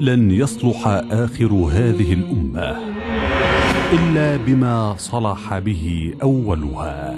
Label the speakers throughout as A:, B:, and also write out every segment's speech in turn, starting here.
A: لن يصلح آخر هذه الأمة إلا بما صلح به أولها.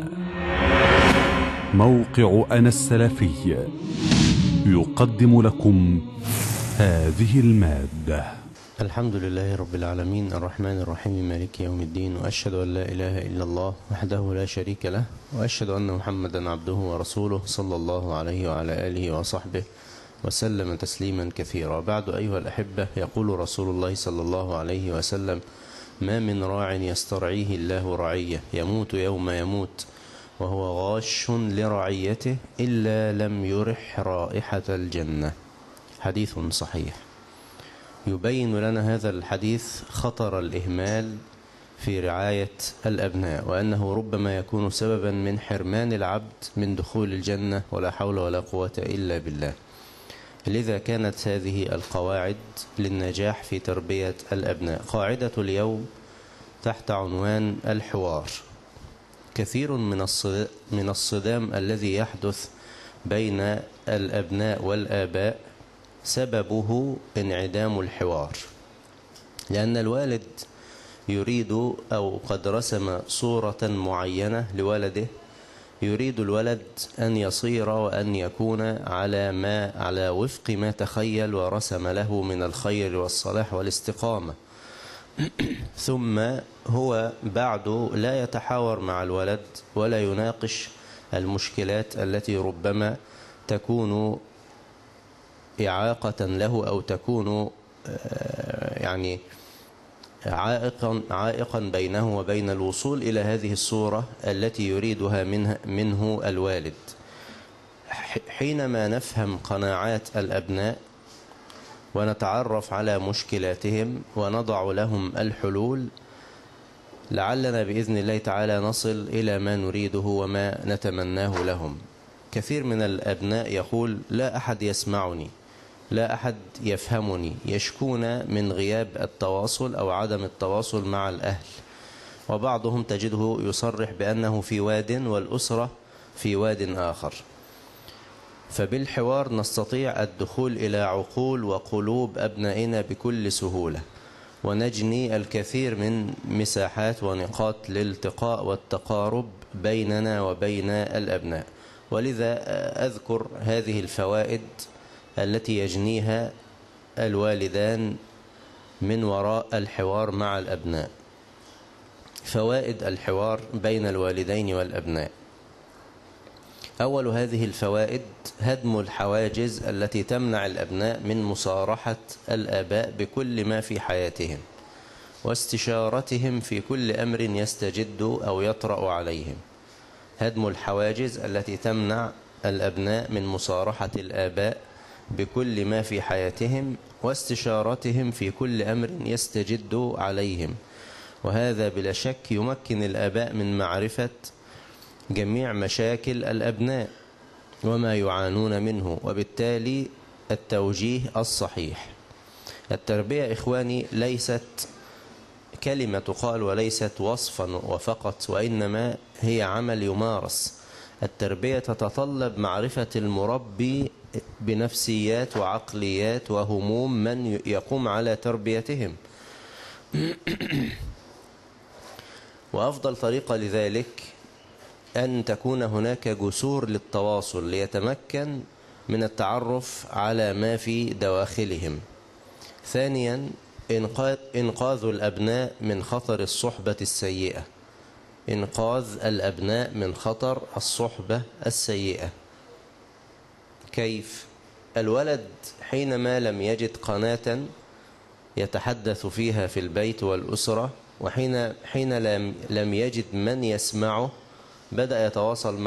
A: موقع أنا السلفي يقدم لكم هذه المادة.
B: الحمد لله رب العالمين الرحمن الرحيم مالك يوم الدين، وأشهد أن لا إله إلا الله وحده لا شريك له، وأشهد أن محمدا عبده ورسوله صلى الله عليه وعلى آله وصحبه وسلم تسليما كثيرا. بعد أيها الأحبة، يقول رسول الله صلى الله عليه وسلم: ما من راع يسترعيه الله رعية يموت يوم يموت وهو غاش لرعيته إلا لم يرح رائحة الجنة. حديث صحيح. يبين لنا هذا الحديث خطر الإهمال في رعاية الأبناء، وأنه ربما يكون سببا من حرمان العبد من دخول الجنة، ولا حول ولا قوة إلا بالله. لذا كانت هذه القواعد للنجاح في تربية الأبناء. قاعدة اليوم تحت عنوان الحوار. كثير من الصدام الذي يحدث بين الأبناء والآباء سببه انعدام الحوار، لأن الوالد يريد أو قد رسم صورة معينة لولده، يريد الولد أن يصير وأن يكون على وفق ما تخيل ورسم له من الخير والصلاح والاستقامة. ثم هو بعد لا يتحاور مع الولد ولا يناقش المشكلات التي ربما تكون إعاقة له أو تكون يعني عائقا بينه وبين الوصول إلى هذه الصورة التي يريدها منه الوالد. حينما نفهم قناعات الأبناء ونتعرف على مشكلاتهم ونضع لهم الحلول، لعلنا بإذن الله تعالى نصل إلى ما نريده وما نتمناه لهم. كثير من الأبناء يقول: لا أحد يسمعني، لا أحد يفهمني، يشكون من غياب التواصل أو عدم التواصل مع الأهل. وبعضهم تجده يصرح بأنه في واد والأسرة في واد آخر. فبالحوار نستطيع الدخول إلى عقول وقلوب أبنائنا بكل سهولة، ونجني الكثير من مساحات ونقاط للالتقاء والتقارب بيننا وبين الأبناء. ولذا أذكر هذه الفوائد التي يجنيها الوالدان من وراء الحوار مع الأبناء. فوائد الحوار بين الوالدين والأبناء: أول هذه الفوائد هدم الحواجز التي تمنع الأبناء من مصارحة الآباء بكل ما في حياتهم، واستشارتهم في كل أمر يستجد أو يطرأ عليهم. هدم الحواجز التي تمنع الأبناء من مصارحة الآباء بكل ما في حياتهم واستشارتهم في كل أمر يستجد عليهم. وهذا بلا شك يمكن الآباء من معرفة جميع مشاكل الأبناء وما يعانون منه، وبالتالي التوجيه الصحيح. التربية إخواني ليست كلمة تقال وليست وصفا وفقط، وإنما هي عمل يمارس. التربية تتطلب معرفة المربي بنفسيات وعقليات وهموم من يقوم على تربيتهم. وأفضل طريقة لذلك أن تكون هناك جسور للتواصل ليتمكن من التعرف على ما في دواخلهم. ثانيا، إنقاذ الأبناء من خطر الصحبة السيئة. إنقاذ الأبناء من خطر الصحبة السيئة. كيف؟ الولد حينما لم يجد قناة يتحدث فيها في البيت والأسرة، وحين لم يجد من يسمعه، بدأ يتواصل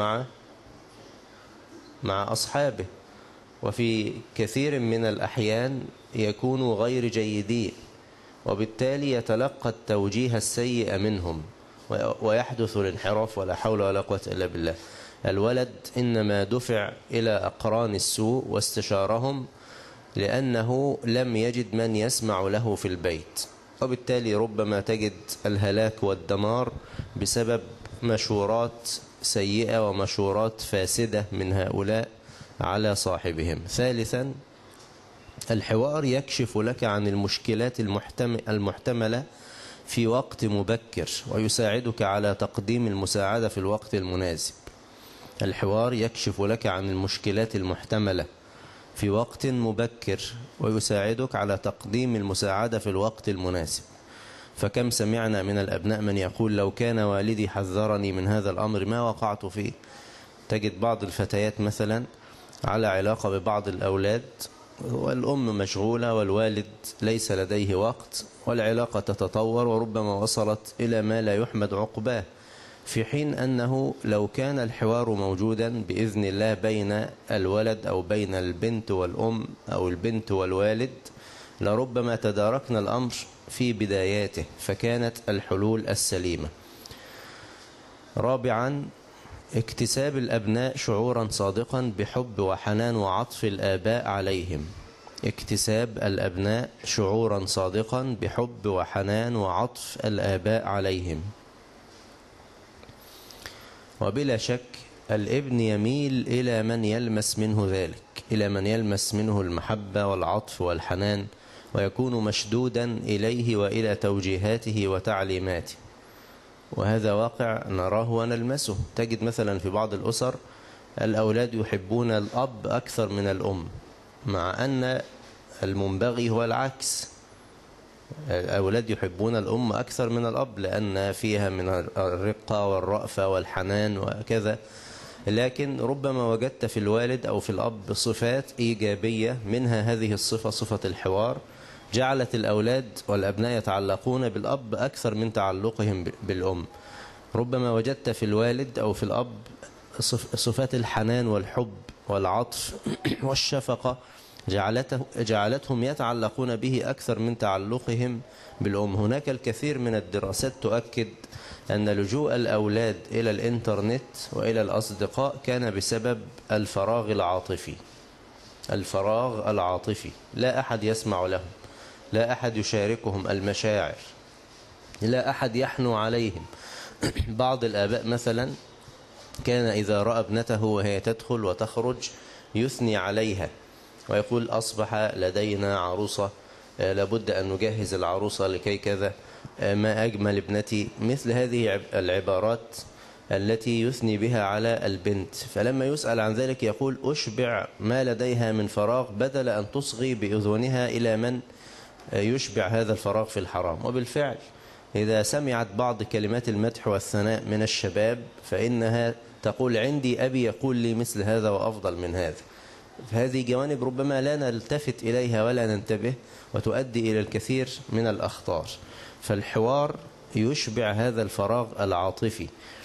B: مع أصحابه، وفي كثير من الأحيان يكونوا غير جيدين، وبالتالي يتلقى التوجيه السيء منهم ويحدث الانحراف، ولا حول ولا قوة إلا بالله. الولد إنما دفع إلى أقران السوء واستشارهم لأنه لم يجد من يسمع له في البيت، وبالتالي ربما تجد الهلاك والدمار بسبب مشورات سيئة ومشورات فاسدة من هؤلاء على صاحبهم. ثالثا، الحوار يكشف لك عن المشكلات المحتملة في وقت مبكر ويساعدك على تقديم المساعدة في الوقت المناسب. الحوار يكشف لك عن المشكلات المحتملة في وقت مبكر ويساعدك على تقديم المساعدة في الوقت المناسب. فكم سمعنا من الأبناء من يقول لو كان والدي حذرني من هذا الأمر ما وقعت فيه. تجد بعض الفتيات مثلا على علاقة ببعض الأولاد والأم مشغولة والوالد ليس لديه وقت، والعلاقة تتطور وربما وصلت إلى ما لا يحمد عقباه، في حين أنه لو كان الحوار موجودا بإذن الله بين الولد أو بين البنت والأم أو البنت والوالد لربما تداركنا الأمر في بداياته، فكانت الحلول السليمة. رابعا، اكتساب الأبناء شعورا صادقا بحب وحنان وعطف الآباء عليهم. اكتساب الأبناء شعورا صادقا بحب وحنان وعطف الآباء عليهم. وبلا شك الابن يميل إلى من يلمس منه ذلك، إلى من يلمس منه المحبة والعطف والحنان، ويكون مشدودا إليه وإلى توجيهاته وتعليماته. وهذا واقع نراه ونلمسه. تجد مثلا في بعض الأسر الأولاد يحبون الأب أكثر من الأم، مع أن المنبغي هو العكس. الأولاد يحبون الأم أكثر من الأب لأن فيها من الرقة والرأفة والحنان وكذا، لكن ربما وجدت في الوالد أو في الأب صفات إيجابية، منها هذه الصفة، صفة الحوار، جعلت الأولاد والأبناء يتعلقون بالأب أكثر من تعلقهم بالأم. ربما وجدت في الوالد أو في الأب صفات الحنان والحب والعطف والشفقة جعلتهم يتعلقون به أكثر من تعلقهم بالأم. هناك الكثير من الدراسات تؤكد أن لجوء الأولاد إلى الإنترنت وإلى الأصدقاء كان بسبب الفراغ العاطفي. الفراغ العاطفي، لا أحد يسمع لهم، لا أحد يشاركهم المشاعر، لا أحد يحنو عليهم. بعض الآباء مثلا كان إذا رأى ابنته وهي تدخل وتخرج يثني عليها ويقول أصبح لدينا عروسة، لابد أن نجهز العروسة لكي كذا، ما أجمل ابنتي. مثل هذه العبارات التي يثني بها على البنت. فلما يسأل عن ذلك يقول أشبع ما لديها من فراغ بدل أن تصغي بأذنها إلى من يشبع هذا الفراغ في الحرام. وبالفعل إذا سمعت بعض كلمات المدح والثناء من الشباب فإنها تقول عندي أبي يقول لي مثل هذا وأفضل من هذا. هذه جوانب ربما لا نلتفت إليها ولا ننتبه، وتؤدي إلى الكثير من الأخطار. فالحوار يشبع هذا الفراغ العاطفي.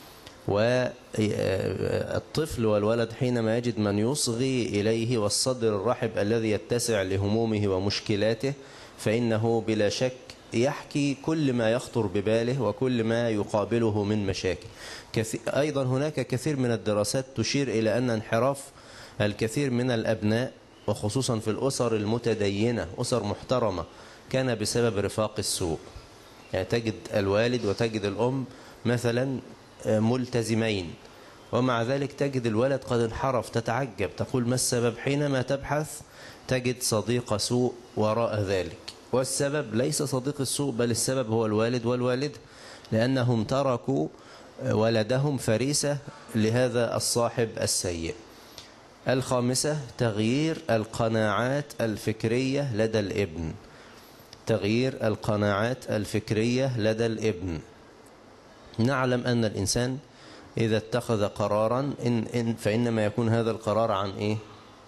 B: والطفل والولد حينما يجد من يصغي إليه والصدر الرحب الذي يتسع لهمومه ومشكلاته فإنه بلا شك يحكي كل ما يخطر بباله وكل ما يقابله من مشاكل. أيضا هناك كثير من الدراسات تشير إلى أن انحراف الكثير من الأبناء وخصوصا في الأسر المتدينة، أسر محترمة، كان بسبب رفاق السوء. يعني تجد الوالد وتجد الأم مثلا ملتزمين، ومع ذلك تجد الولد قد انحرف، تتعجب، تقول ما السبب؟ حينما تبحث تجد صديق سوء وراء ذلك. والسبب ليس صديق السوء، بل السبب هو الوالد والوالد، لأنهم تركوا ولدهم فريسة لهذا الصاحب السيء. الخامسة، تغيير القناعات الفكرية لدى الابن. تغيير القناعات الفكرية لدى الابن. نعلم أن الإنسان إذا اتخذ قرارا فإنما يكون هذا القرار عن إيه؟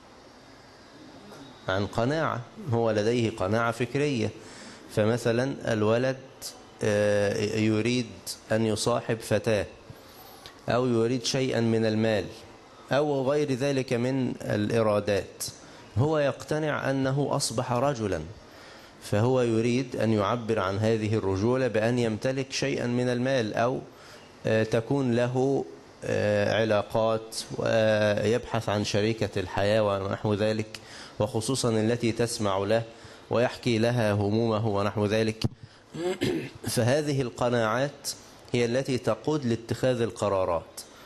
B: عن قناعة، هو لديه قناعة فكرية. فمثلا الولد يريد أن يصاحب فتاة أو يريد شيئا من المال أو غير ذلك من الإرادات، هو يقتنع أنه أصبح رجلا، فهو يريد أن يعبر عن هذه الرجولة بأن يمتلك شيئا من المال أو تكون له علاقات ويبحث عن شريكة الحياة ونحو ذلك، وخصوصا التي تسمع له ويحكي لها همومه ونحو ذلك. فهذه القناعات هي التي تقود لاتخاذ القرارات.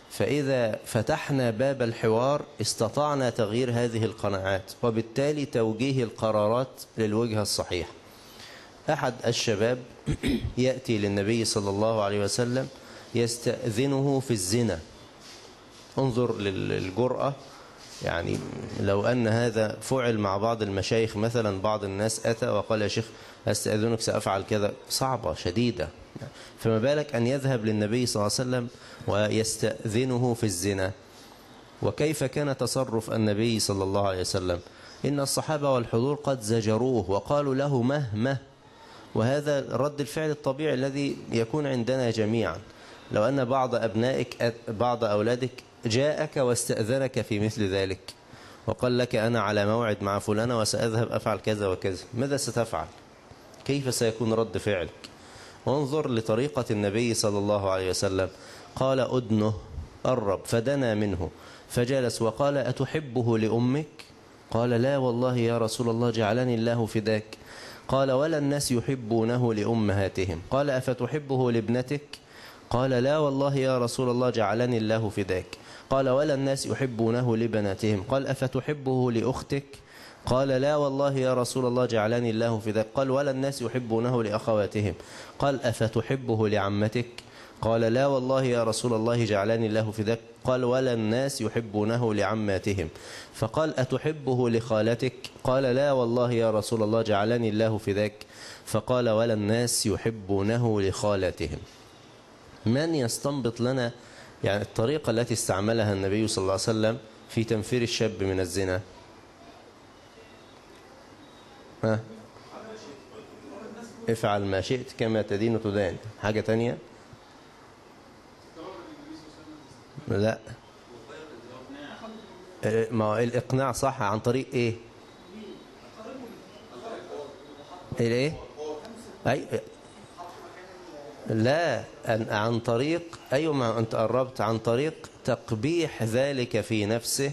B: فإذا فتحنا باب الحوار استطعنا تغيير هذه القناعات، وبالتالي توجيه القرارات للوجهة الصحيحة. أحد الشباب يأتي للنبي صلى الله عليه وسلم يستأذنه في الزنا. انظر للجرأة، يعني لو أن هذا فعل مع بعض المشايخ مثلا، بعض الناس أتى وقال يا شيخ أستأذنك سأفعل كذا، صعبة شديدة، فما بالك أن يذهب للنبي صلى الله عليه وسلم ويستأذنه في الزنا. وكيف كان تصرف النبي صلى الله عليه وسلم؟ إن الصحابة والحضور قد زجروه وقالوا له مهما، وهذا رد الفعل الطبيعي الذي يكون عندنا جميعا. لو أن بعض أبنائك بعض أولادك جاءك واستأذنك في مثل ذلك وقال لك أنا على موعد مع فلانة وسأذهب أفعل كذا وكذا، ماذا ستفعل؟ كيف سيكون رد فعلك؟ وانظر لطريقة النبي صلى الله عليه وسلم، قال أدنه، قرب فدنا منه فجلس وقال أتحبه لأمك؟ قال لا والله يا رسول الله جعلني الله فداك. قال ولا الناس يحبونه لأمهاتهم. قال أفتحبه لابنتك؟ قال لا والله يا رسول الله جعلني الله فداك. قال ولا الناس يحبونه لبناتهم. قال أفتحبه لأختك؟ قال لا والله يا رسول الله جعلني الله فداك. قال ولا الناس يحبونه لأخواتهم. قال أفتحبه لعمتك؟ قال لا والله يا رسول الله جعلني الله فداك. قال ولا الناس يحبونه لعماتهم. فقال أتحبه لخالتك؟ قال لا والله يا رسول الله جعلني الله فداك. فقال ولا الناس يحبونه لخالتهم. من يستنبط لنا يعني الطريقة التي استعملها النبي صلى الله عليه وسلم في تنفير الشاب من الزنا؟ افعل ما شئت كما تدين تدان. حاجة تانية؟ لا، ما الإقناع صح عن طريق إيه؟ إيه؟ أي لا، عن طريق، أيوة ما أنت قربت، عن طريق تقبيح ذلك في نفسه،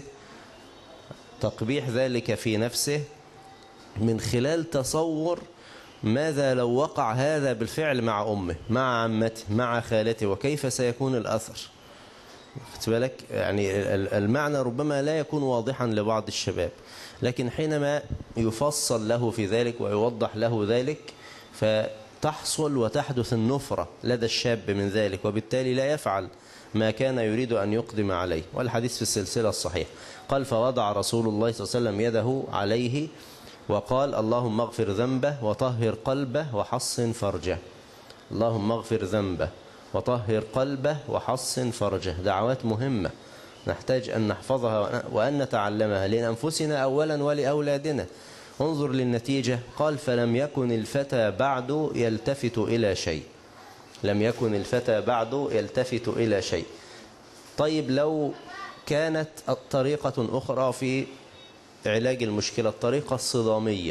B: تقبيح ذلك في نفسه من خلال تصور ماذا لو وقع هذا بالفعل مع أمه، مع عمته، مع خالته، وكيف سيكون الأثر. خدت بالك؟ يعني المعنى ربما لا يكون واضحا لبعض الشباب، لكن حينما يفصل له في ذلك ويوضح له ذلك فتحصل وتحدث النفرة لدى الشاب من ذلك، وبالتالي لا يفعل ما كان يريد أن يقدم عليه. والحديث في السلسلة الصحيح قال فوضع رسول الله صلى الله عليه وسلم يده عليه وقال اللهم اغفر ذنبه وطهر قلبه وحصن فرجه. اللهم اغفر ذنبه وطهر قلبه وحصن فرجه. دعوات مهمة نحتاج أن نحفظها وأن نتعلمها لأنفسنا أولا ولأولادنا. انظر للنتيجة، قال فلم يكن الفتى بعد يلتفت إلى شيء. لم يكن الفتى بعد يلتفت إلى شيء. طيب لو كانت طريقة أخرى في علاج المشكلة، الطريقة الصدامية،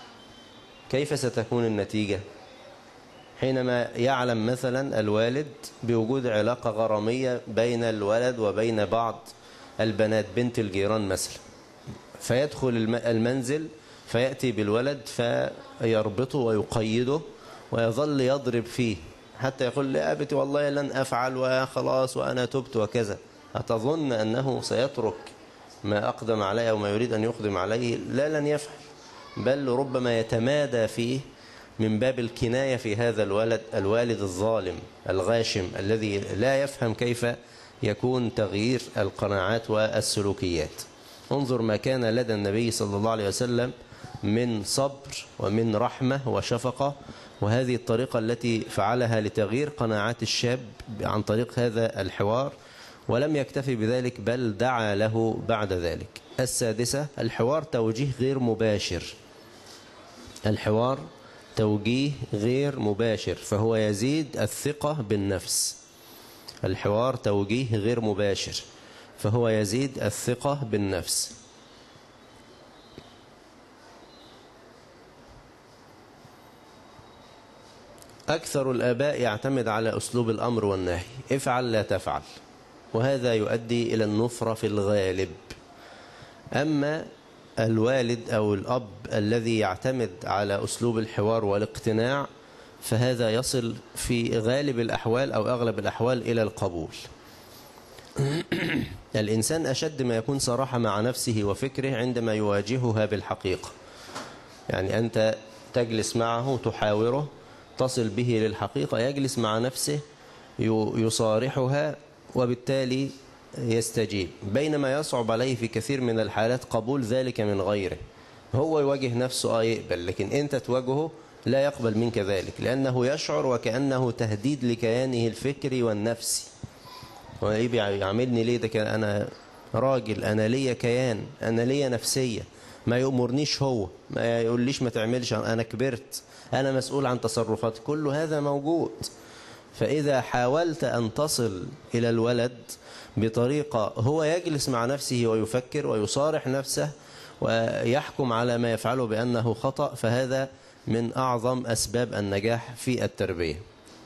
B: كيف ستكون النتيجة؟ حينما يعلم مثلا الوالد بوجود علاقة غرامية بين الولد وبين بعض البنات، بنت الجيران مثلا، فيدخل المنزل فيأتي بالولد فيربطه ويقيده ويظل يضرب فيه حتى يقول لي أبتي والله لن أفعل وخلاص وأنا تبت وكذا. أتظن أنه سيترك ما أقدم عليه أو ما يريد أن يقدم عليه؟ لا، لن يفعل، بل ربما يتمادى فيه من باب الكناية في هذا الوالد الظالم الغاشم الذي لا يفهم كيف يكون تغيير القناعات والسلوكيات. انظر ما كان لدى النبي صلى الله عليه وسلم من صبر ومن رحمة وشفقة، وهذه الطريقة التي فعلها لتغيير قناعات الشاب عن طريق هذا الحوار. ولم يكتفي بذلك بل دعا له بعد ذلك. السادسة الحوار توجيه غير مباشر. الحوار توجيه غير مباشر فهو يزيد الثقة بالنفس. الحوار توجيه غير مباشر فهو يزيد الثقة بالنفس. أكثر الآباء يعتمد على أسلوب الأمر والنهي، افعل لا تفعل، وهذا يؤدي إلى النفرة في الغالب. أما الوالد أو الأب الذي يعتمد على أسلوب الحوار والاقتناع فهذا يصل في غالب الأحوال أو أغلب الأحوال إلى القبول. الإنسان أشد ما يكون صراحة مع نفسه وفكره عندما يواجهها بالحقيقة. يعني أنت تجلس معه تحاوره تصل به للحقيقة، يجلس مع نفسه يصارحها وبالتالي يستجيب، بينما يصعب عليه في كثير من الحالات قبول ذلك من غيره. هو يواجه نفسه يقبل، لكن أنت تواجهه لا يقبل منك ذلك، لأنه يشعر وكأنه تهديد لكيانه الفكري والنفسي. وإيه بيعملني ليه؟ ده أنا راجل، أنا ليا كيان، أنا ليا نفسية، ما يأمرنيش هو، ما يقوليش ما تعملش، أنا كبرت، أنا مسؤول عن تصرفاتي، كل هذا موجود. فإذا حاولت أن تصل إلى الولد بطريقة هو يجلس مع نفسه ويفكر ويصارح نفسه ويحكم على ما يفعله بأنه خطأ، فهذا من أعظم أسباب النجاح في التربية.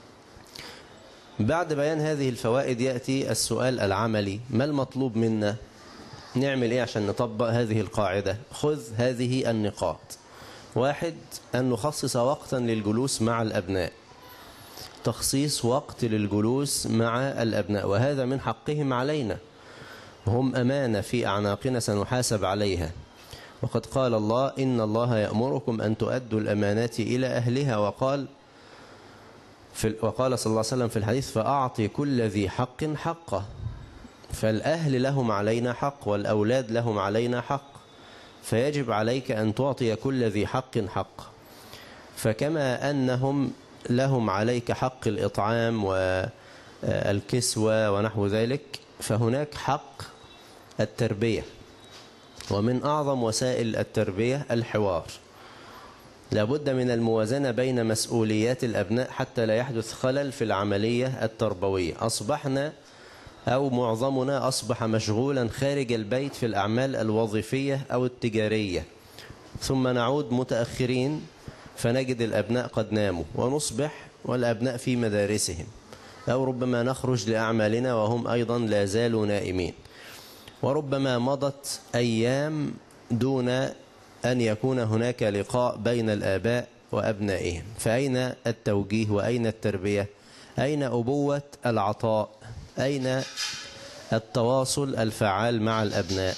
B: بعد بيان هذه الفوائد يأتي السؤال العملي: ما المطلوب منا؟ نعمل إيه عشان نطبق هذه القاعدة؟ خذ هذه النقاط. 1. أن نخصص وقتا للجلوس مع الأبناء، تخصيص وقت للجلوس مع الأبناء، وهذا من حقهم علينا، هم أمانة في أعناقنا سنحاسب عليها. وقد قال الله: إن الله يأمركم أن تؤدوا الأمانات إلى أهلها، وقال صلى الله عليه وسلم في الحديث: فأعطي كل ذي حق حقه. فالأهل لهم علينا حق، والأولاد لهم علينا حق، فيجب عليك أن تعطي كل ذي حق حق. فكما أنهم لهم عليك حق الإطعام والكسوة ونحو ذلك، فهناك حق التربية، ومن أعظم وسائل التربية الحوار. لابد من الموازنة بين مسؤوليات الأبناء حتى لا يحدث خلل في العملية التربوية. أصبحنا أو معظمنا أصبح مشغولا خارج البيت في الأعمال الوظيفية أو التجارية، ثم نعود متأخرين فنجد الأبناء قد ناموا، ونصبح والأبناء في مدارسهم، أو ربما نخرج لأعمالنا وهم أيضا لا زالوا نائمين، وربما مضت أيام دون أن يكون هناك لقاء بين الآباء وأبنائهم. فأين التوجيه وأين التربية؟ أين أبوة العطاء؟ أين التواصل الفعال مع الأبناء؟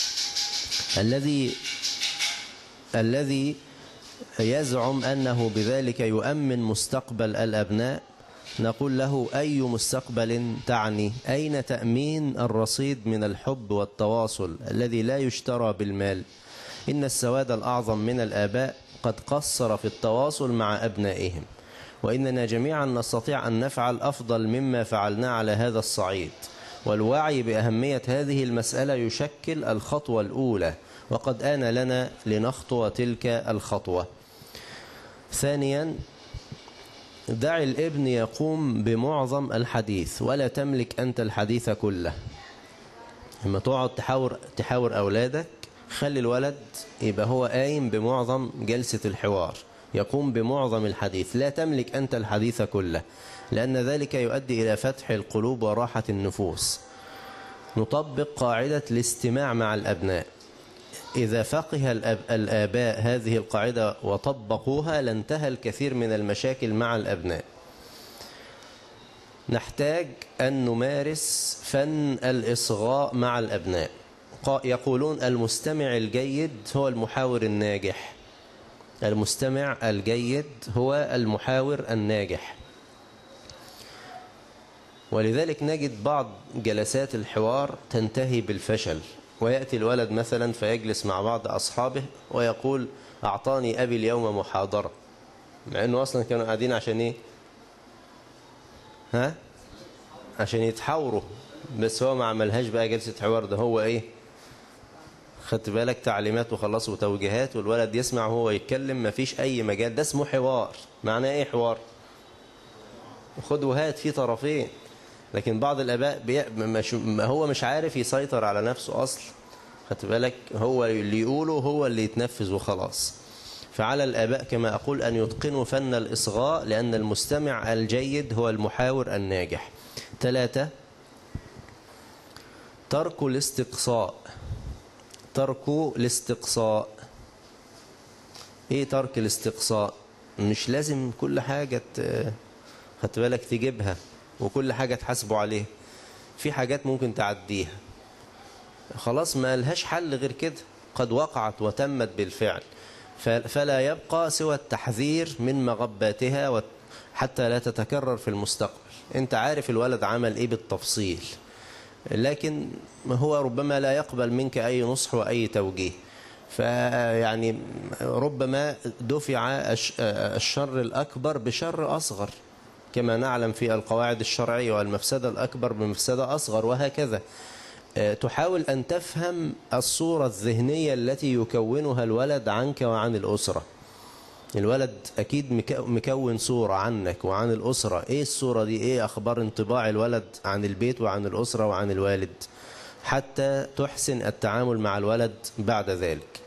B: الذي يزعم أنه بذلك يؤمن مستقبل الأبناء، نقول له: أي مستقبل تعني؟ أين تأمين الرصيد من الحب والتواصل الذي لا يشترى بالمال؟ إن السواد الأعظم من الآباء قد قصر في التواصل مع أبنائهم، وإننا جميعا نستطيع أن نفعل أفضل مما فعلنا على هذا الصعيد، والوعي بأهمية هذه المسألة يشكل الخطوة الأولى، وقد آن لنا لنخطو تلك الخطوة. 2. دع الابن يقوم بمعظم الحديث ولا تملك أنت الحديث كله. لما تقعد تحاور أولادك، خلي الولد يبقى هو قايم بمعظم جلسة الحوار، يقوم بمعظم الحديث، لا تملك أنت الحديث كله، لأن ذلك يؤدي إلى فتح القلوب وراحة النفوس. نطبق قاعدة الاستماع مع الأبناء. إذا فقه الآباء هذه القاعدة وطبقوها لانتهى الكثير من المشاكل مع الأبناء. نحتاج أن نمارس فن الإصغاء مع الأبناء. يقولون: المستمع الجيد هو المحاور الناجح. المستمع الجيد هو المحاور الناجح. ولذلك نجد بعض جلسات الحوار تنتهي بالفشل، ويأتي الولد مثلا فيجلس مع بعض أصحابه ويقول: أعطاني أبي اليوم محاضرة، مع أنه أصلا كانوا قاعدين عشان إيه؟ عشان يتحاوروا، بس هو ما عملهاش بقى جلسة حوار، ده هو إيه؟ خدت بالك؟ تعليمات وخلص وتوجيهات، والولد يسمع وهو يتكلم، ما فيش أي مجال. ده اسمه حوار. معناه إيه حوار؟ خد وهات في طرفين. لكن بعض الآباء هو مش عارف يسيطر على نفسه أصلا، خدت بالك؟ هو اللي يقوله هو اللي يتنفذ وخلاص. فعلى الآباء كما أقول أن يتقنوا فن الإصغاء، لأن المستمع الجيد هو المحاور الناجح. 3. ترك الاستقصاء. ترك الاستقصاء. ايه ترك الاستقصاء؟ مش لازم كل حاجة خدت بالك تجيبها وكل حاجة تحاسبه عليها. في حاجات ممكن تعديها. خلاص ما لهاش حل غير كده، قد وقعت وتمت بالفعل، فلا يبقى سوى التحذير من مغباتها حتى لا تتكرر في المستقبل. انت عارف الولد عمل ايه بالتفصيل، لكن هو ربما لا يقبل منك أي نصح وأي توجيه، فيعني ربما دفع الشر الأكبر بشر أصغر، كما نعلم في القواعد الشرعية، والمفسدة الأكبر بمفسدة أصغر، وهكذا. تحاول أن تفهم الصورة الذهنية التي يكونها الولد عنك وعن الأسرة. الولد أكيد مكون صورة عنك وعن الأسرة. إيه الصورة دي؟ إيه أخبار انطباع الولد عن البيت وعن الأسرة وعن الوالد، حتى تحسن التعامل مع الولد بعد ذلك.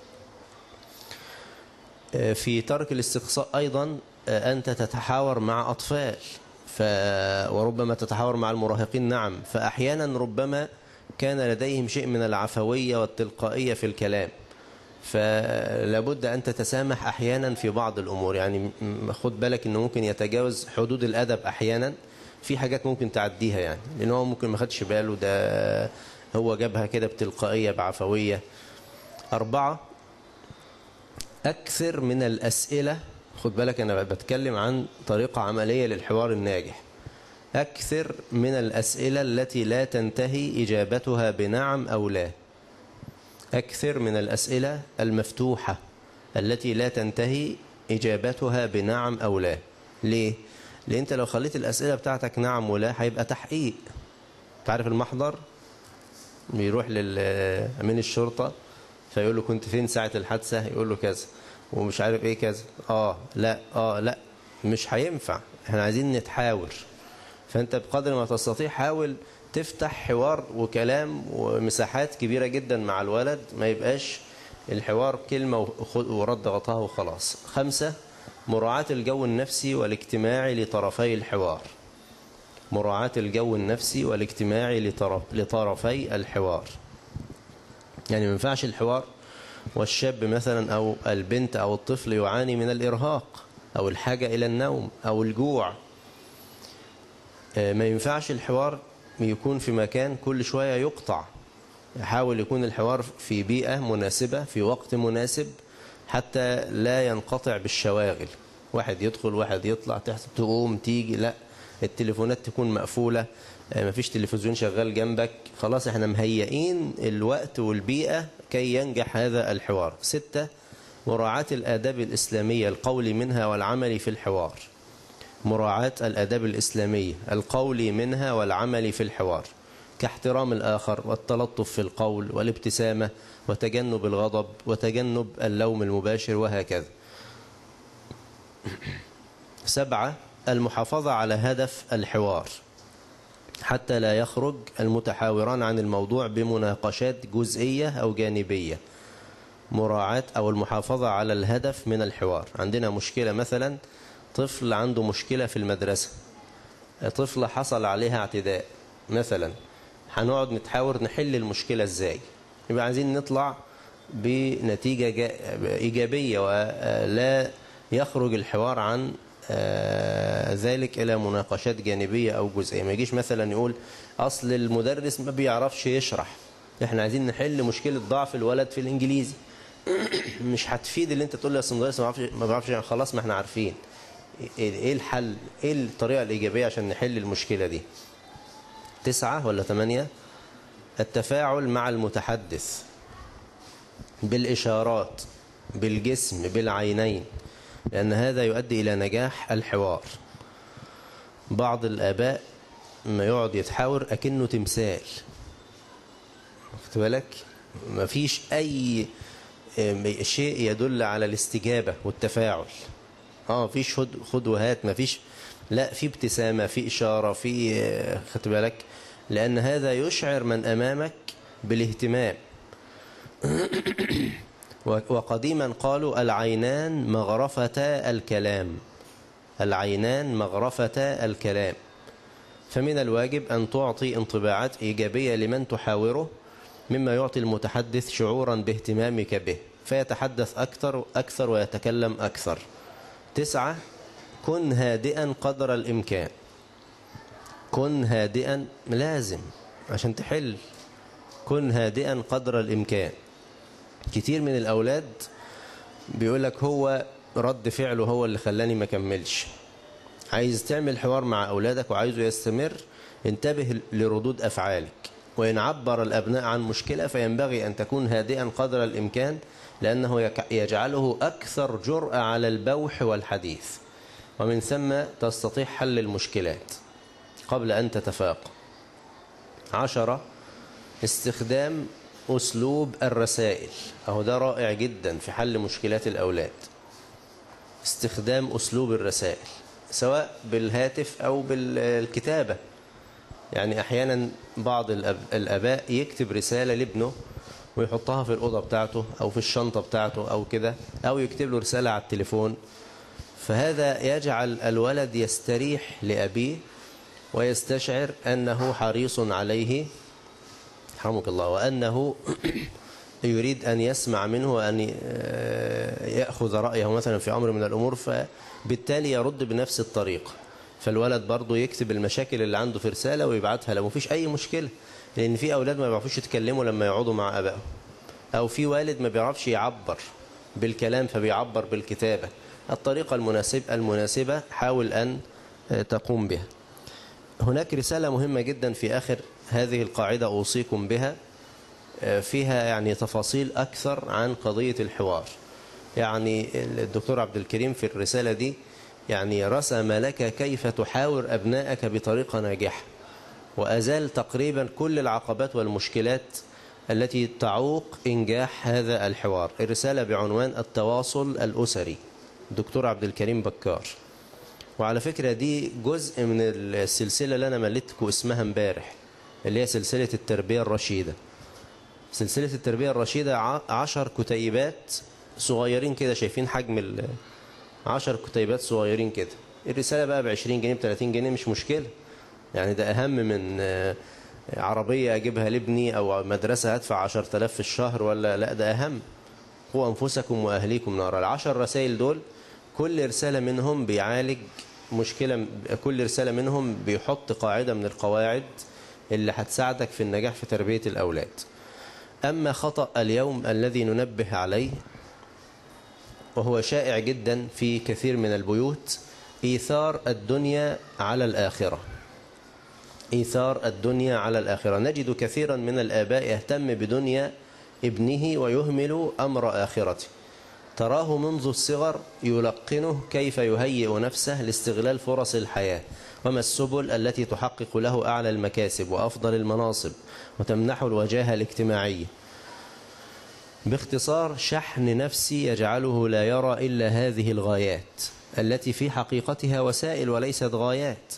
B: في ترك الاستقصاء أيضا أنت تتحاور مع أطفال، وربما تتحاور مع المراهقين، نعم، فأحيانا ربما كان لديهم شيء من العفوية والتلقائية في الكلام، فلابد أن تتسامح أحيانا في بعض الأمور. يعني خد بالك أنه ممكن يتجاوز حدود الأدب أحيانا، في حاجات ممكن تعديها، يعني لأنه هو ممكن ما خدش باله، ده هو جابها كده بتلقائية بعفوية. 4، أكثر من الأسئلة. خد بالك أنا بتكلم عن طريقة عملية للحوار الناجح. أكثر من الأسئلة التي لا تنتهي إجابتها بنعم أو لا. أكثر من الأسئلة المفتوحة التي لا تنتهي إجابتها بنعم أو لا. ليه؟ لأن أنت لو خليت الأسئلة بتاعتك نعم ولا هيبقى تحقيق. تعرف المحضر بيروح لأمين الشرطة فيقول له كنت فين ساعة الحادثة، يقول له كذا ومش عارف إيه كذا، لا لا، مش هينفع، احنا عايزين نتحاور. فأنت بقدر ما تستطيع حاول تفتح حوار وكلام ومساحات كبيرة جدا مع الولد، ما يبقاش الحوار كلمة ورد غطاها وخلاص. 5، مراعاة الجو النفسي والاجتماعي لطرفي الحوار. مراعاة الجو النفسي والاجتماعي لطرفي الحوار. يعني ما ينفعش الحوار والشاب مثلا أو البنت أو الطفل يعاني من الإرهاق أو الحاجة إلى النوم أو الجوع. ما ينفعش الحوار يكون في مكان كل شوية يقطع. يحاول يكون الحوار في بيئة مناسبة في وقت مناسب حتى لا ينقطع بالشواغل، واحد يدخل واحد يطلع، تقوم تيجي، لا، التليفونات تكون مقفولة، مفيش تلفزيون شغال جنبك، خلاص احنا مهيئين الوقت والبيئة كي ينجح هذا الحوار. 6، مراعاة الآداب الإسلامية القول منها والعمل في الحوار. مراعاة الآداب الإسلامية القول منها والعمل في الحوار، كاحترام الآخر والتلطف في القول والابتسامة وتجنب الغضب وتجنب اللوم المباشر وهكذا. 7، المحافظة على هدف الحوار حتى لا يخرج المتحاوران عن الموضوع بمناقشات جزئية أو جانبية. مراعاة أو المحافظة على الهدف من الحوار. عندنا مشكلة مثلا، طفل عنده مشكلة في المدرسة، طفلة حصل عليها اعتداء مثلا، هنقعد نتحاور نحل المشكلة ازاي، يبقى عايزين نطلع بنتيجة إيجابية ولا يخرج الحوار عن ذلك إلى مناقشات جانبية أو جزئية. ما يجيش مثلا يقول أصل المدرس ما بيعرفش يشرح، احنا عايزين نحل مشكلة ضعف الولد في الإنجليزي. مش هتفيد اللي انت تقول لي أصل المدرس ما بيعرفش، خلاص ما احنا عارفين ايه الحل، ايه الطريقة الإيجابية عشان نحل المشكلة دي. 9 ولا 8، التفاعل مع المتحدث بالإشارات بالجسم بالعينين، لأن هذا يؤدي إلى نجاح الحوار. بعض الآباء ما يقعد يتحاور أكنه تمثال، خد بالك، ما فيش أي شيء يدل على الاستجابة والتفاعل. فيش خد وهات، ما فيش، لا، في ابتسامة، في إشارة، في، خد بالك، لأن هذا يشعر من أمامك بالاهتمام. وقديما قالوا العينان مغرفتا الكلام. العينان مغرفتا الكلام. فمن الواجب أن تعطي انطباعات إيجابية لمن تحاوره، مما يعطي المتحدث شعورا باهتمامك به فيتحدث أكثر ويتكلم أكثر. 9، كن هادئا قدر الإمكان. كن هادئا لازم عشان تحل. كن هادئا قدر الإمكان. كتير من الأولاد بيقولك هو رد فعله هو اللي خلاني ما كملش. عايز تعمل حوار مع أولادك وعايزه يستمر، انتبه لردود أفعالك. وإن عبر الأبناء عن مشكلة فينبغي أن تكون هادئا قدر الإمكان، لأنه يجعله أكثر جرأة على البوح والحديث، ومن ثم تستطيع حل المشكلات قبل أن تتفاق. 10. استخدام أسلوب الرسائل. أهو ده رائع جدا في حل مشكلات الأولاد. استخدام أسلوب الرسائل سواء بالهاتف أو بالكتابة. يعني أحيانا بعض الآباء يكتب رسالة لابنه ويحطها في الأوضة بتاعته أو في الشنطة بتاعته أو كده، أو يكتب له رسالة على التليفون. فهذا يجعل الولد يستريح لأبيه ويستشعر أنه حريص عليه رحمك الله، وأنه يريد أن يسمع منه وأن يأخذ رأيه مثلا في أمر من الأمور، فبالتالي يرد بنفس الطريقة. فالولد برضه يكتب المشاكل اللي عنده في رسالة ويبعتها له، مفيش أي مشكلة، لأن في أولاد ما بيعرفوش يتكلموا لما يقعدوا مع أبائهم، أو في والد ما بيعرفش يعبر بالكلام فبيعبر بالكتابة. الطريقة المناسبة حاول أن تقوم بها. هناك رسالة مهمة جدا في آخر هذه القاعدة أوصيكم بها، فيها يعني تفاصيل أكثر عن قضية الحوار. يعني الدكتور عبد الكريم في الرسالة دي يعني رسم لك كيف تحاور أبنائك بطريقة ناجحة، وأزال تقريبا كل العقبات والمشكلات التي تعوق إنجاح هذا الحوار. الرسالة بعنوان التواصل الأسري، الدكتور عبد الكريم بكار. وعلى فكرة دي جزء من السلسلة اللي أنا مليتكم اسمها امبارح، اللي هي سلسلة التربية الرشيدة. سلسلة التربية الرشيدة 10 كتيبات صغيرين كده، شايفين حجم 10 كتيبات صغيرين كده. الرسالة بقى ب20 جنيه ب30 جنيه مش مشكلة، يعني ده أهم من عربية أجيبها لابني أو مدرسة هدفع 10,000 في الشهر، ولا لا، ده أهم. قوا أنفسكم وأهليكم نارا. ال10 رسائل دول كل رسالة منهم بيعالج مشكلة، كل رسالة منهم بيحط قاعدة من القواعد اللي هتساعدك في النجاح في تربية الأولاد. أما خطأ اليوم الذي ننبه عليه، وهو شائع جدا في كثير من البيوت، إيثار الدنيا على الآخرة. إيثار الدنيا على الآخرة. نجد كثيرا من الآباء يهتم بدنيا ابنه ويهمل أمر آخرته. تراه منذ الصغر يلقنه كيف يهيئ نفسه لاستغلال فرص الحياة، وما السبل التي تحقق له أعلى المكاسب وأفضل المناصب وتمنحه الوجاهة الاجتماعية. باختصار شحن نفسي يجعله لا يرى إلا هذه الغايات التي في حقيقتها وسائل وليست غايات.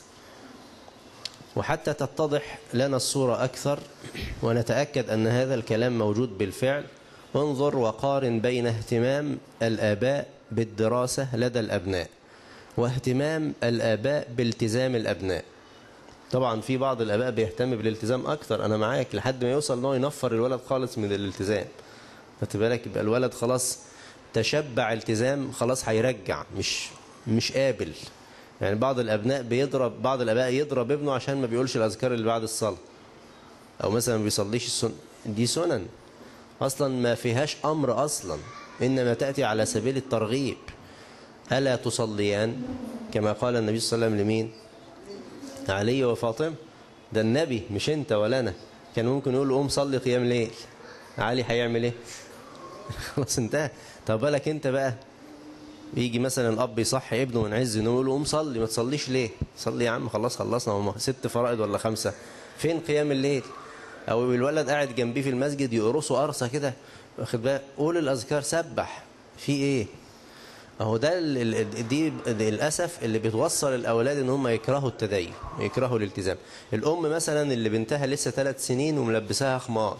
B: وحتى تتضح لنا الصورة أكثر ونتأكد أن هذا الكلام موجود بالفعل، انظر وقارن بين اهتمام الآباء بالدراسة لدى الأبناء واهتمام الآباء بالتزام الأبناء. طبعا في بعض الآباء بيهتم بالالتزام أكثر، أنا معاك، لحد ما يوصل أنه ينفر الولد خالص من الالتزام. فتبالك يبقى الولد خلاص تشبع التزام، خلاص هيرجع، مش قابل. يعني بعض الآباء يضرب ابنه عشان ما بيقولش الأذكار اللي بعد الصلاة، أو مثلا ما بيصليش دي سنن أصلا ما فيهاش أمر أصلا، إنما تأتي على سبيل الترغيب. ألا تصليان كما قال النبي صلى الله عليه وسلم لمين؟ علي وفاطمة. ده النبي مش أنت ولا أنا. كان ممكن يقول له قوم صلي قيام ليل، علي هيعمل إيه؟ خلاص انتهى. طب بالك أنت بقى، يجي مثلا الأب يصحي ابنه من عز إنه يقول له قوم صلي، ما تصليش ليه؟ صلي يا عم، خلاص خلصنا 6 فرائض ولا 5، فين قيام الليل؟ أو الولد قاعد جنبيه في المسجد يقرصه قرصة كده، واخد بالك، قول الأذكار، سبح، في إيه؟ أهو ده دي للأسف اللي بتوصل الأولاد إن هم يكرهوا التدين، يكرهوا الالتزام. الأم مثلا اللي بنتها لسه 3 سنين وملبساها خمار،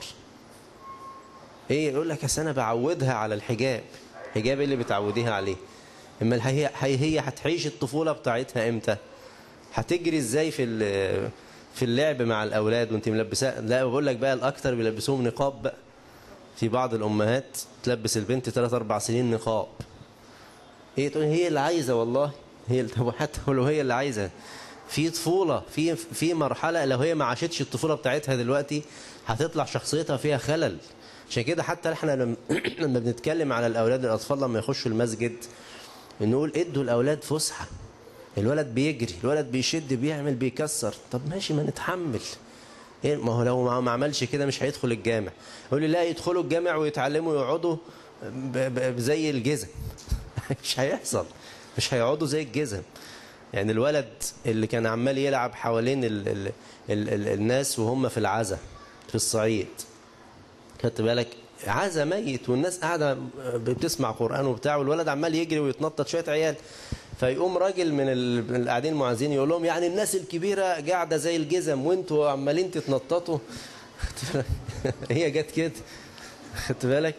B: إيه يقول لك أصل أنا بعودها على الحجاب. حجاب اللي بتعوديها عليه؟ اما هي هتعيش الطفولة بتاعتها امتى؟ هتجري ازاي في اللعب مع الاولاد وانت ملبسها؟ لا، بقول لك بقى الاكثر بيلبسوهم نقاب بقى. في بعض الامهات تلبس البنت 3-4 سنين نقاب. ايه تقول هي اللي عايزه؟ والله هي طب حتى لو هي اللي عايزه، في طفولة، في مرحلة لو هي ما عاشتش الطفولة بتاعتها دلوقتي هتطلع شخصيتها فيها خلل. عشان كده حتى احنا لما بنتكلم على الأولاد الأطفال لما يخشوا المسجد نقول ادوا الأولاد فسحة. الولد بيجري، الولد بيشد، بيعمل، بيكسر، طب ماشي ما نتحمل. ما هو لو ما عملش كده مش هيدخل الجامع. يقول لي لا يدخلوا الجامع ويتعلموا يقعدوا زي الجزم. مش هيحصل، مش هيقعدوا زي الجزم. يعني الولد اللي كان عمال يلعب حوالين الناس وهم في العزا في الصعيد، خدت بالك، عزا ميت والناس قاعدة بتسمع قرآن وبتاع، والولد عمال يجري ويتنطط، شوية عيال. فيقوم راجل من اللي قاعدين المعزين يقول لهم يعني الناس الكبيرة قاعدة زي الجزم وانتوا عمالين تتنططوا. هي جت كده، خدت بالك.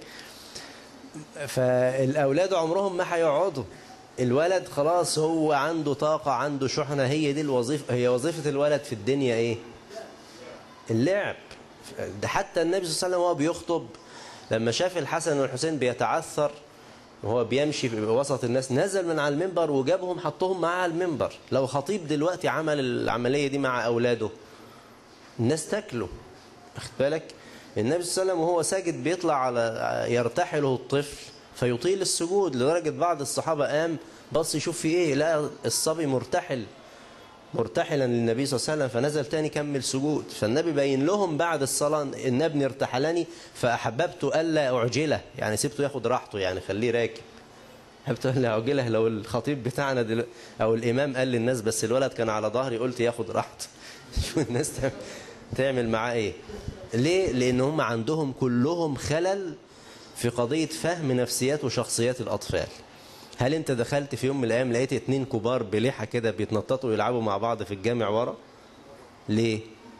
B: فالأولاد عمرهم ما هيقعدوا. الولد خلاص هو عنده طاقة، عنده شحنة، هي دي الوظيفة. هي وظيفة الولد في الدنيا ايه؟ اللعب. ده حتى النبي صلى الله عليه وسلم وهو بيخطب لما شاف الحسن والحسين بيتعثر وهو بيمشي في وسط الناس، نزل من على المنبر وجابهم حطهم معاه على المنبر. لو خطيب دلوقتي عمل العملية دي مع أولاده الناس تاكله، واخد بالك. النبي صلى الله عليه وسلم وهو ساجد بيطلع على يرتحله الطفل فيطيل السجود، لدرجة بعض الصحابة قام بص يشوف في ايه، لقى الصبي مرتحلا للنبي صلى الله عليه وسلم، فنزل تاني كمل سجود. فالنبي بين لهم بعد الصلاة ان ابني ارتحلني فأحببت ألا أعجله، يعني سبته ياخد راحته، يعني خليه راكب. أحببت ألا أعجله. لو الخطيب بتاعنا أو الإمام قال للناس بس الولد كان على ظهري قلت ياخد راحته. شو الناس تعمل معاه ايه؟ ليه؟ لأن هم عندهم كلهم خلل في قضية فهم نفسيات وشخصيات الأطفال. هل انت دخلت في يوم من الايام لقيت 2 كبار بليحة كده بيتنططوا ويلعبوا مع بعض في الجامع ورا؟ ليه؟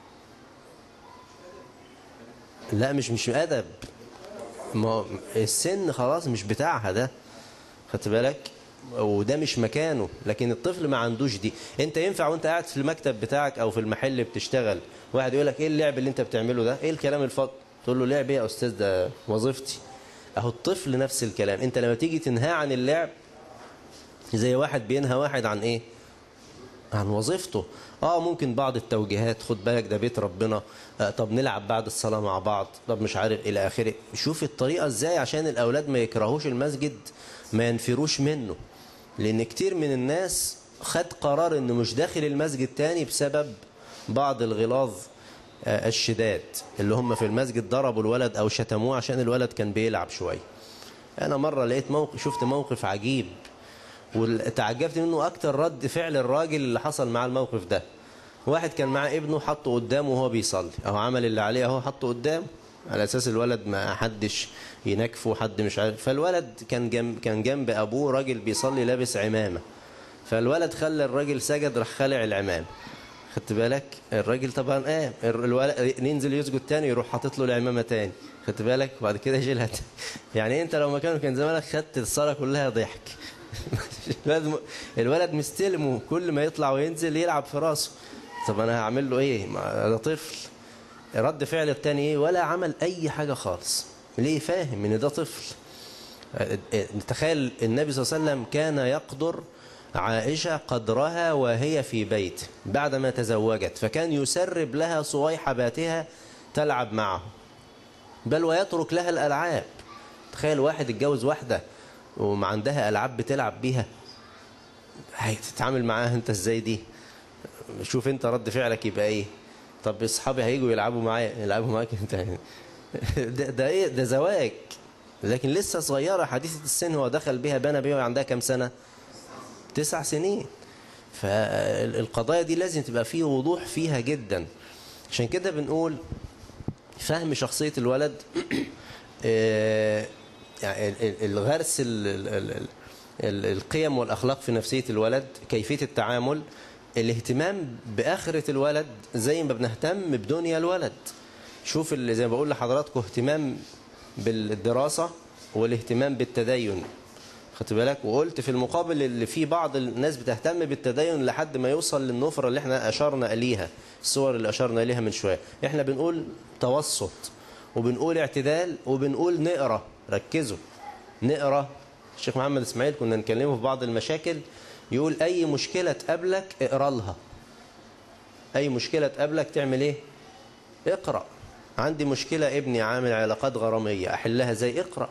B: لا مش ادب. ما السن خلاص مش بتاعها ده، خدت بالك، وده مش مكانه. لكن الطفل ما عندوش دي. انت ينفع وانت قاعد في المكتب بتاعك او في المحل بتشتغل واحد يقول لك ايه اللعب اللي انت بتعمله ده، ايه الكلام الفاضي، تقول له لعب ايه يا استاذ ده وظيفتي. اهو الطفل نفس الكلام. انت لما تيجي تنهاه عن اللعب زي واحد بينهى واحد عن ايه؟ عن وظيفته. ممكن بعض التوجيهات، خد بالك ده بيت ربنا، طب نلعب بعد الصلاة مع بعض، طب مش عارف الى اخره. شوف الطريقة ازاي عشان الاولاد ما يكرهوش المسجد، ما ينفروش منه. لان كتير من الناس خد قرار انه مش داخل المسجد تاني بسبب بعض الغلاظ الشداد اللي هم في المسجد ضربوا الولد او شتموه عشان الولد كان بيلعب شوية. انا مرة لقيت شفت موقف عجيب وتعجبت منه اكتر، رد فعل الراجل اللي حصل معاه الموقف ده. واحد كان معاه ابنه حطه قدامه وهو بيصلي، اهو عمل اللي عليه اهو، حطه قدامه على اساس الولد ما حدش ينكفه، حد مش عارف. فالولد كان جنب ابوه راجل بيصلي لابس عمامة، فالولد خلى الراجل سجد راح خلع العمامة، خدت بالك. الراجل طبعا الولد ينزل يسجد تاني يروح حاطط له العمامة تاني، خدت بالك، وبعد كده يشيلها. يعني انت لو مكانه كان زمانك خدت الصلاة كلها ضحك. الولد مستلمه كل ما يطلع وينزل يلعب في راسه. طب انا هعمل له ايه؟ ده طفل. رد فعل التاني ايه؟ ولا عمل اي حاجة خالص. ليه؟ فاهم ان ده طفل. تخيل النبي صلى الله عليه وسلم كان يقدر عائشة قدرها وهي في بيت بعدما تزوجت، فكان يسرب لها صويحباتها تلعب معه، بل ويترك لها الألعاب. تخيل واحد اتجوز واحدة وما عندها ألعاب بتلعب بيها، هتتعامل معاها انت ازاي دي؟ شوف انت رد فعلك يبقى ايه. طب اصحابي هيجوا يلعبوا معاك انت. ده ايه؟ ده زواج، لكن لسه صغيرة حديثة السن. هو دخل بها بنى بها وعندها كم سنة؟ 9 سنين. فالقضايا دي لازم تبقى فيه وضوح فيها جدا. عشان كده بنقول فهم شخصية الولد، يعني الغرس القيم والأخلاق في نفسية الولد، كيفية التعامل، الاهتمام بآخرة الولد زي ما بنهتم بدنيا الولد. شوف اللي زي ما بقول لحضراتكم، اهتمام بالدراسة والاهتمام بالتدين، خدت بالك. وقلت في المقابل اللي فيه بعض الناس بتهتم بالتدين لحد ما يوصل للنفرة اللي احنا أشرنا إليها، الصور اللي أشرنا إليها من شوية. احنا بنقول توسط وبنقول اعتدال وبنقول نقرأ. ركزوا، نقرأ. الشيخ محمد إسماعيل كنا نكلمه في بعض المشاكل، يقول أي مشكلة تقابلك اقرأ لها، أي مشكلة تقابلك تعمل إيه؟ اقرأ. عندي مشكلة ابني عامل علاقات غرامية، أحلها زي اقرأ.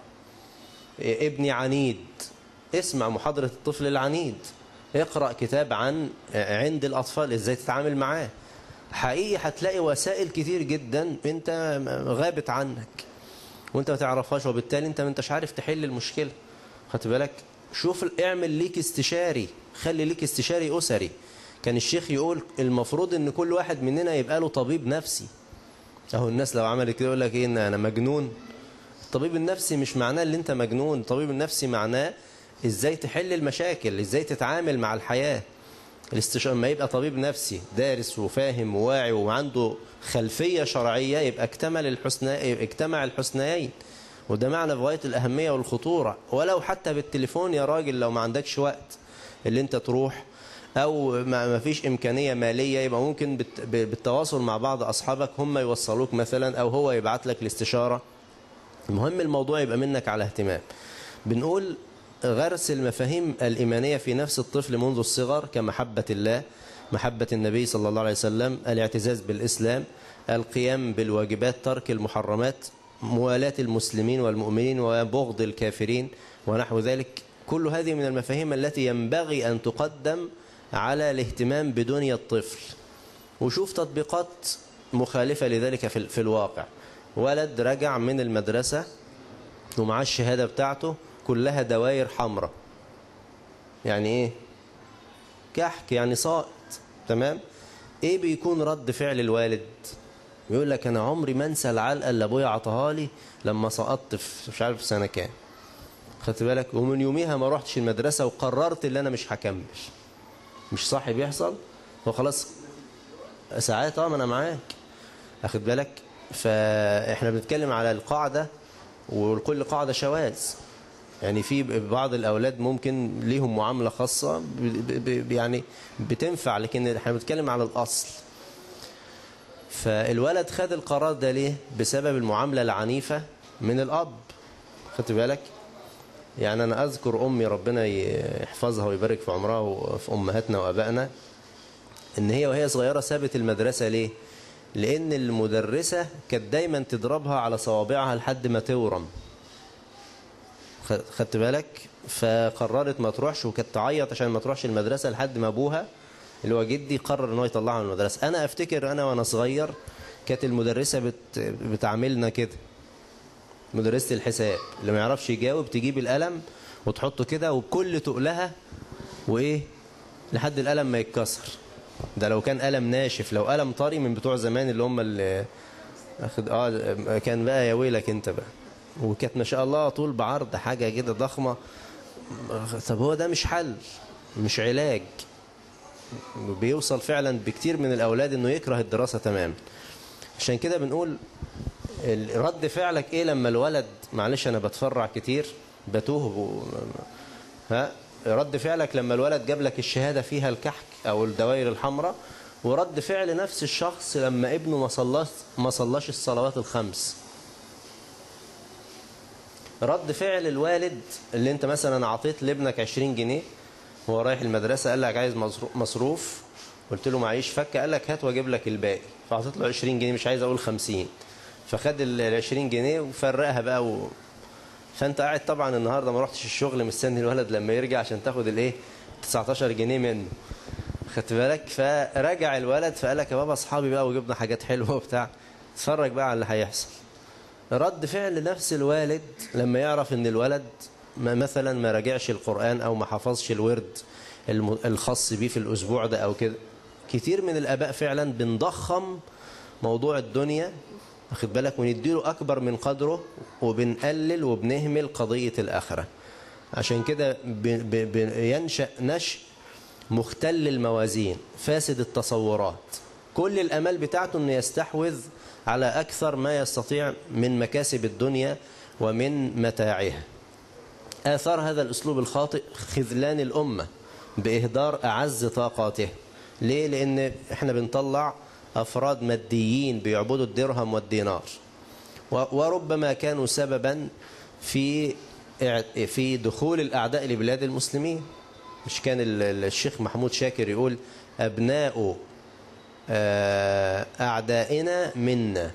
B: ابني عنيد، اسمع محاضرة الطفل العنيد. اقرأ كتاب عن عند الأطفال إزاي تتعامل معاه. حقيقي هتلاقي وسائل كتير جدا انت غابت عنك وانت ما تعرفهاش، وبالتالي انت ما انتش عارف تحل المشكلة. خدت بالك؟ شوف، اعمل ليك استشاري، خلي ليك استشاري أسري. كان الشيخ يقول المفروض ان كل واحد مننا يبقى له طبيب نفسي. اهو الناس لو عملت كده يقول لك ايه، انا مجنون. الطبيب النفسي مش معناه ان انت مجنون، الطبيب النفسي معناه ازاي تحل المشاكل، ازاي تتعامل مع الحياة. الاستشارة ما يبقى طبيب نفسي دارس وفاهم وواعي وعنده خلفية شرعية، يبقى اجتمع الحسنيين. وده معنى في غاية الأهمية والخطورة. ولو حتى بالتليفون يا راجل، لو ما عندكش وقت اللي انت تروح او ما فيش امكانية مالية، يبقى ممكن بالتواصل مع بعض اصحابك هم يوصلوك مثلا، او هو يبعت لك الاستشارة. المهم الموضوع يبقى منك على اهتمام. بنقول غرس المفاهيم الإيمانية في نفس الطفل منذ الصغر، كمحبة الله، محبة النبي صلى الله عليه وسلم، الاعتزاز بالإسلام، القيام بالواجبات، ترك المحرمات، موالاة المسلمين والمؤمنين وبغض الكافرين ونحو ذلك. كل هذه من المفاهيم التي ينبغي أن تقدم على الاهتمام بدنيا الطفل. وشوف تطبيقات مخالفة لذلك في الواقع. ولد رجع من المدرسة ومعاه الشهادة بتاعته كلها دوائر حمراء. يعني ايه؟ كحك، يعني ساقط. تمام؟ ايه بيكون رد فعل الوالد؟ يقول لك انا عمري ما انسى العلقه اللي ابويا عطاها لي لما سقطت في مش عارف سنه كام. خدت بالك؟ ومن يوميها ما روحتش المدرسه وقررت ان انا مش هكمل. مش صح بيحصل؟ وخلاص ساعات ما انا معاك. اخد بالك؟ فاحنا بنتكلم على القاعده، وكل قاعده شواذ. يعني في بعض الأولاد ممكن ليهم معاملة خاصة يعني بتنفع، لكن احنا بنتكلم على الأصل. فالولد خد القرار ده ليه؟ بسبب المعاملة العنيفة من الأب. خدت بالك؟ يعني أنا أذكر أمي ربنا يحفظها ويبارك في عمرها وفي أمهاتنا وأبائنا، إن هي وهي صغيرة سابت المدرسة ليه؟ لأن المدرسة كانت دايما تضربها على صوابعها لحد ما تورم. خدت بالك؟ فقررت ما تروحش، وكانت تعيط عشان ما تروحش المدرسة لحد ما أبوها اللي هو جدي قرر إنه يطلعها من المدرسة. أنا أفتكر أنا وأنا صغير كانت المدرسة بتعاملنا كده. مدرسة الحساب اللي ما يعرفش يجاوب تجيب القلم وتحطه كده وبكل تقلها وإيه لحد القلم ما يتكسر. ده لو كان قلم ناشف، لو قلم طري من بتوع زمان اللي هم اللي كان بقى يا ويلك انت بقى. وكانت ما شاء الله طول بعرض حاجة كده ضخمة. طب هو ده مش حل، مش علاج. بيوصل فعلا بكتير من الأولاد انه يكره الدراسة تماما. عشان كده بنقول رد فعلك ايه لما الولد، معلش انا بتفرع كتير بتوه رد فعلك لما الولد جاب لك الشهادة فيها الكحك او الدوائر الحمراء، ورد فعل نفس الشخص لما ابنه ما صلاش الصلوات الخمس. رد فعل الوالد اللي انت مثلا عطيت لابنك 20 جنيه وهو رايح المدرسة، قال لك عايز مصروف، قلت له معيش فكة، قال لك هات واجيب لك الباقي، فعطيت له 20 جنيه مش عايز اقول 50، فخد ال 20 جنيه وفرقها بقى فانت قاعد طبعا النهارده ما رحتش الشغل مستني الولد لما يرجع عشان تاخد الايه 19 جنيه منه. خدت بالك؟ فرجع الولد فقال لك يا بابا اصحابي بقى وجبنا حاجات حلوه وبتاع. اتفرج بقى على اللي هيحصل. رد فعل نفس الوالد لما يعرف ان الولد مثلا ما راجعش القرآن او ما حفظش الورد الخاص بيه في الاسبوع ده او كده. كتير من الاباء فعلا بنضخم موضوع الدنيا، واخد بالك، ونديله اكبر من قدره وبنقلل وبنهمل قضية الاخرة. عشان كده ينشأ نشأ مختل الموازين، فاسد التصورات. كل الامال بتاعته انه يستحوذ على أكثر ما يستطيع من مكاسب الدنيا ومن متاعها. آثار هذا الأسلوب الخاطئ خذلان الأمة بإهدار أعز طاقاته. ليه؟ لأن احنا بنطلع أفراد ماديين بيعبدوا الدرهم والدينار، وربما كانوا سببا في دخول الأعداء لبلاد المسلمين. مش كان الشيخ محمود شاكر يقول أبناء أعدائنا منا،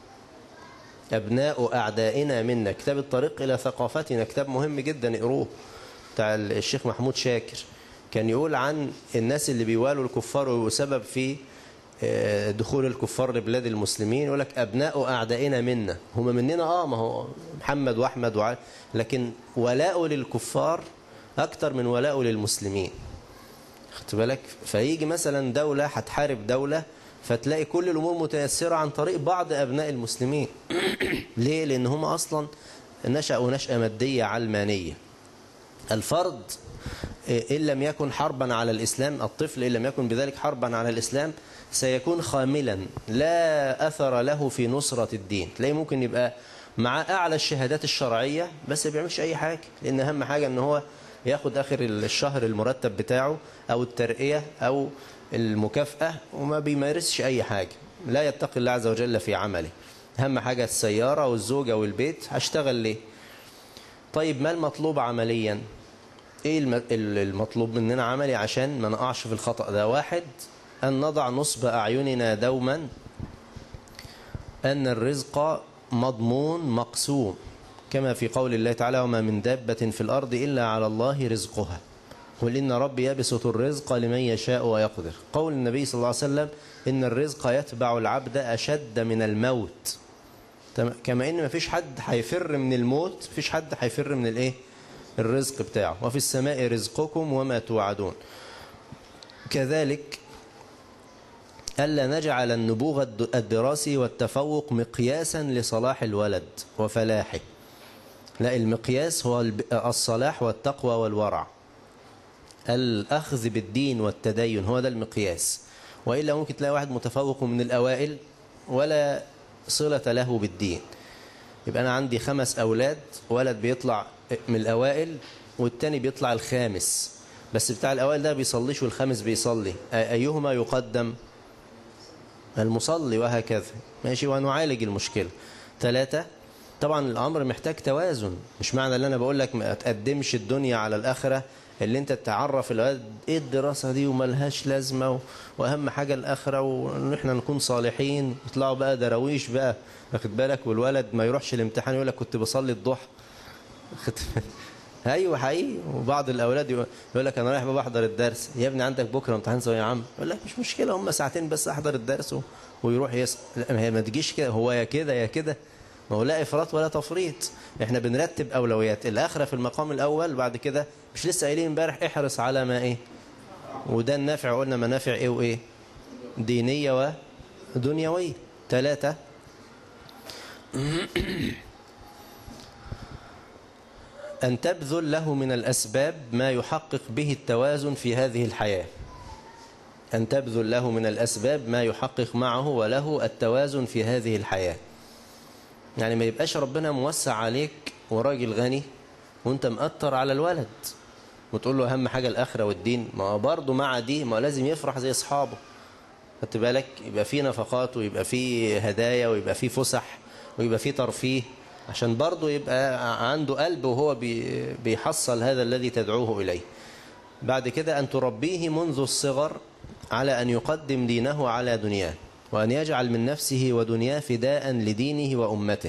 B: أبناء أعدائنا منا. كتاب الطريق إلى ثقافتنا كتاب مهم جدا اقروه، بتاع الشيخ محمود شاكر. كان يقول عن الناس اللي بيوالوا الكفار وسبب في دخول الكفار لبلاد المسلمين، يقول لك أبناء أعدائنا منا، هم مننا ما هو محمد وأحمد وعلي، لكن ولاء للكفار أكتر من ولاء للمسلمين. خدت بالك؟ فيجي مثلا دولة هتحارب دولة، فتلاقي كل الأمور متيسرة عن طريق بعض أبناء المسلمين. ليه؟ لأن هم أصلا نشأوا نشأة مادية علمانية. الفرد إن لم يكن حربا على الإسلام، الطفل إن لم يكن بذلك حربا على الإسلام سيكون خاملا لا أثر له في نصرة الدين. تلاقيه ممكن يبقى مع أعلى الشهادات الشرعية بس ما بيعملش أي حاجة، لأن أهم حاجة أن هو ياخد آخر الشهر المرتب بتاعه أو الترقية أو المكافأة، وما بيمارسش أي حاجة، لا يتقي الله عز وجل في عمله. أهم حاجة السيارة والزوجة والبيت، هشتغل ليه؟ طيب ما المطلوب عمليا؟ ايه المطلوب مننا عملي عشان ما نقعش في الخطأ ده؟ واحد، أن نضع نصب أعيننا دوما أن الرزق مضمون مقسوم، كما في قول الله تعالى: وما من دابة في الأرض إلا على الله رزقها قل إن ربي يبسط الرزق لمن يشاء ويقدر. قول النبي صلى الله عليه وسلم: إن الرزق يتبع العبد أشد من الموت. كما إن ما فيش حد هيفر من الموت، فيش حد هيفر من الإيه؟ الرزق بتاعه. وفي السماء رزقكم وما توعدون. كذلك ألا نجعل النبوغ الدراسي والتفوق مقياسا لصلاح الولد وفلاحه، لا، المقياس هو الصلاح والتقوى والورع، الأخذ بالدين والتدين، هو ده المقياس. وإلا ممكن تلاقي واحد متفوق من الأوائل ولا صلة له بالدين. يبقى أنا عندي 5 أولاد، ولد بيطلع من الأوائل والتاني بيطلع الخامس، بس بتاع الأوائل ده بيصليش والخامس بيصلي، أيهما يقدم؟ المصلي، وهكذا. ماشي، ونعالج المشكلة. 3، طبعا الأمر محتاج توازن، مش معنى اللي أنا بقول لك ما تقدمش الدنيا على الآخرة، اللي انت تعرف الولد ايه الدراسة دي وملهاش لازمة واهم حاجة الآخرة وان احنا نكون صالحين، يطلعوا بقى دراويش بقى، واخد بالك، والولد ما يروحش الامتحان يقول لك كنت بصلي الضحى. ايوه حقيقي. وبعض الاولاد يقول لك انا رايح بابا احضر الدرس. يا ابني عندك بكره امتحان ثانويه يا عم. يقول لك مش مشكله، هم ساعتين بس احضر الدرس ويروح يسال. لا، هي ما تجيش كده، هو يا كده يا كده، ما هو لا افراط ولا تفريط. احنا بنرتب اولويات، الاخره في المقام الاول، بعد كده مش لسه قايلين امبارح احرص على ما ايه، وده النافع، قلنا منافع ايه وايه، دينيه ودنيويه. 3، أن تبذل له من الأسباب ما يحقق به التوازن في هذه الحياة. أن تبذل له من الأسباب ما يحقق معه وله التوازن في هذه الحياة. يعني ما يبقاش ربنا موسع عليك وراجل غني وانت مقطر على الولد وتقول له أهم حاجة الآخرة والدين، ما هو برضه مع دي ما لازم يفرح زي أصحابه. خدت بالك؟ يبقى فيه نفقات ويبقى فيه هدايا ويبقى فيه فسح ويبقى فيه ترفيه، عشان برضه يبقى عنده قلب وهو بيحصل هذا الذي تدعوه إليه. بعد كده أن تربيه منذ الصغر على أن يقدم دينه على دنياه، وأن يجعل من نفسه ودنياه فداء لدينه وأمته.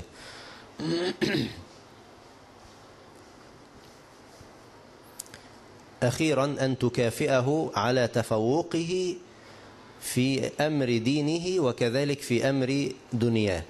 B: أخيرا أن تكافئه على تفوقه في أمر دينه وكذلك في أمر دنياه.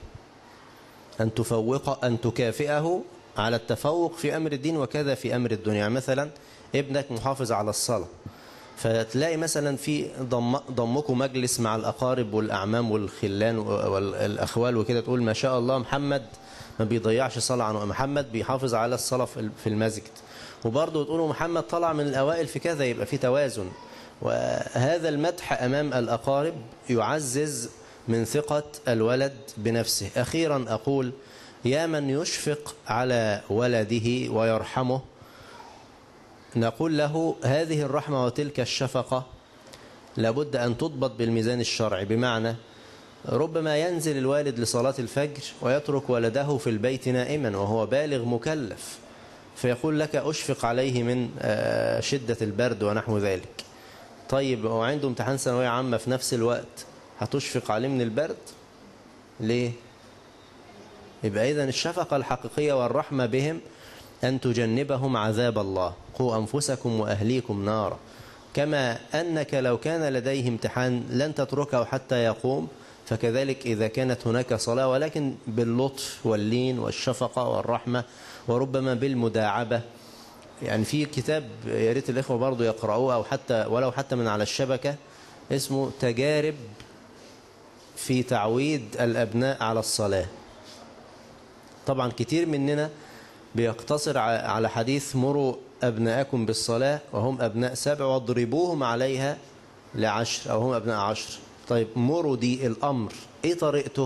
B: أن تكافئه على التفوق في أمر الدين وكذا في أمر الدنيا. مثلا ابنك محافظ على الصلاة، فتلاقي مثلا في ضمكم مجلس مع الأقارب والأعمام والخلان والأخوال وكده، تقول ما شاء الله محمد ما بيضيعش صلاة عنه، محمد بيحافظ على الصلاة في المسجد، وبرضه تقولوا محمد طلع من الأوائل في كذا، يبقى في توازن. وهذا المدح أمام الأقارب يعزز من ثقة الولد بنفسه. أخيرا أقول: يا من يشفق على ولده ويرحمه، نقول له هذه الرحمة وتلك الشفقة لابد أن تضبط بالميزان الشرعي. بمعنى ربما ينزل الوالد لصلاة الفجر ويترك ولده في البيت نائما وهو بالغ مكلف، فيقول لك أشفق عليه من شدة البرد ونحو ذلك. طيب هو عنده امتحان ثانوية عامة في نفس الوقت، هتشفق عليه من البرد؟ ليه؟ يبقى إذن الشفقة الحقيقية والرحمة بهم أن تجنبهم عذاب الله. قوا أنفسكم وأهليكم نارا، كما أنك لو كان لديه امتحان لن تتركه حتى يقوم، فكذلك إذا كانت هناك صلاة، ولكن باللطف واللين والشفقة والرحمة، وربما بالمداعبة. يعني في كتاب يا ريت الإخوة برضو يقرأوه، أو حتى ولو حتى من على الشبكة، اسمه تجارب في تعويد الأبناء على الصلاة. طبعا كتير مننا بيقتصر على حديث مروا أبناءكم بالصلاة وهم أبناء 7 واضربوهم عليها ل10 أو هم أبناء 10. طيب مروا دي الأمر إيه طريقته؟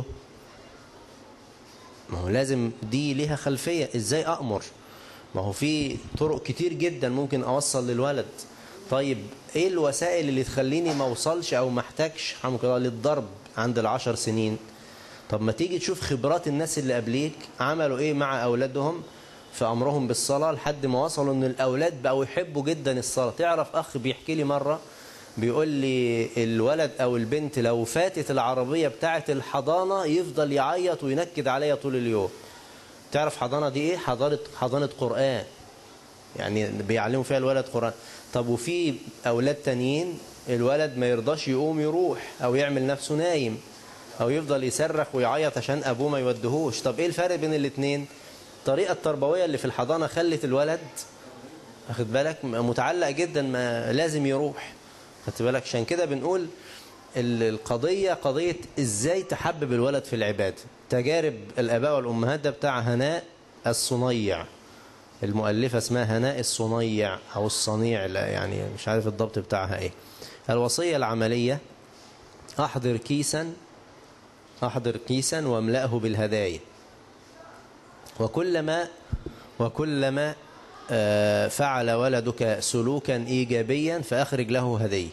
B: ما هو لازم دي لها خلفية، إزاي أأمر؟ ما هو في طرق كتير جدا ممكن أوصل للولد. طيب إيه الوسائل اللي تخليني ما أوصلش أو ما احتاجش حمك الله للضرب عند 10 سنين؟ طب ما تيجي تشوف خبرات الناس اللي قبليك عملوا إيه مع أولادهم في أمرهم بالصلاة، لحد ما وصلوا إن الأولاد بقوا يحبوا جدا الصلاة. تعرف أخ بيحكي لي مرة بيقول لي الولد أو البنت لو فاتت العربية بتاعة الحضانة يفضل يعيط وينكد عليها طول اليوم. تعرف حضانة دي إيه؟ حضانة قرآن، يعني بيعلموا فيها الولد قرآن. طب وفي أولاد تانيين الولد ما يرضاش يقوم يروح، أو يعمل نفسه نايم، أو يفضل يصرخ ويعيط عشان أبوه ما يودهوش. طب إيه الفرق بين الاتنين؟ الطريقة التربوية اللي في الحضانة خلت الولد أخد بالك متعلق جدا، ما لازم يروح. أخد بالك؟ عشان كده بنقول القضية قضية إزاي تحبب الولد في العبادة. تجارب الآباء والأمهات ده بتاع هناء الصنيع، المؤلفة اسمها هناء الصنيع أو الصنيع، لا يعني مش عارف الضبط بتاعها إيه. الوصية العملية: أحضر كيسا واملأه بالهدايا، وكلما فعل ولدك سلوكا إيجابيا فأخرج له هدية.